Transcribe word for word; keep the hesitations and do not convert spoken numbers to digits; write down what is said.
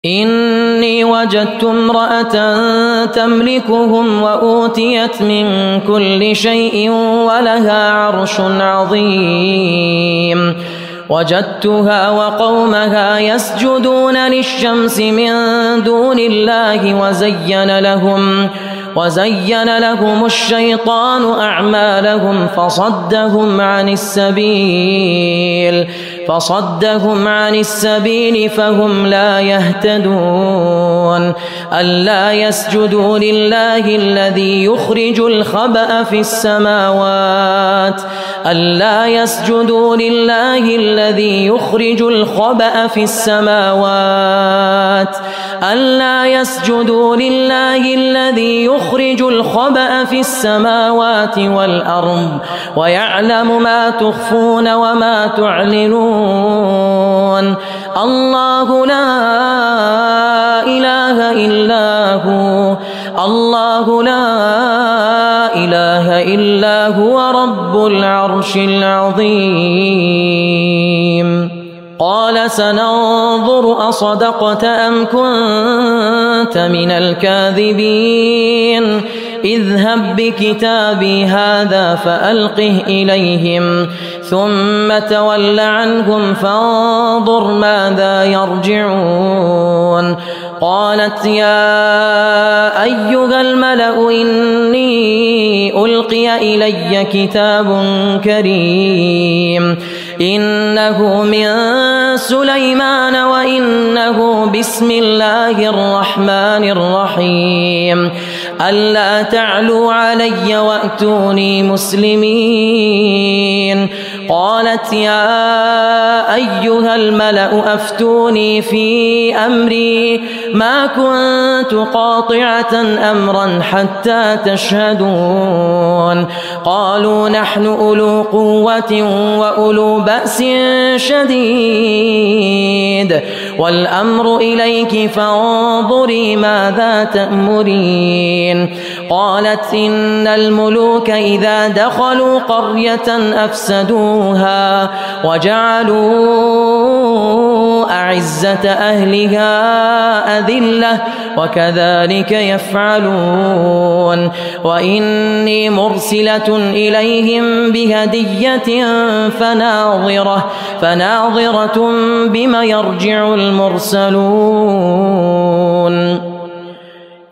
إني وجدت امرأة تملكهم وأوتيت من كل شيء ولها عرش عظيم وجدتها وقومها يسجدون للشمس من دون الله وزين لهم وزين لهم الشيطان أعمالهم فصدهم عن السبيل فصدهم عن السبيل فهم لا يهتدون ألا يسجدوا لله الذي يخرج الخبأ في السماوات ألا يسجدوا لله الذي يخرج الخبأ في السماوات ألا يسجدوا لله الذي يخرج الخبأ في السماوات والأرض ويعلم ما تخفون وما تعلنون الله لا إله إلا هو الله لا إله إلا هو رب العرش العظيم قال سننظر أصدقت أم كنت من الكاذبين اذهب بكتابي هذا فألقه إليهم ثم تول عنهم فانظر ماذا يرجعون قالت يا أيها الملأ إني ألقي إلي كتاب كريم إنه من سليمان وإنه بسم الله الرحمن الرحيم ألا تعلوا علي وأتوني مسلمين قالت يا أيها الملأ أفتوني في أمري ما كنت قاطعة أمرا حتى تشهدون قالوا نحن أولو قوة وأولو بأس شديد والأمر إليك فانظري ماذا تأمرين قالت إن الملوك إذا دخلوا قرية أفسدوها وجعلوا أعزة أهلها أذلة وكذلك يفعلون وإني مرسلة إليهم بهدية فناظرة فناظرة بما يرجع المرسلون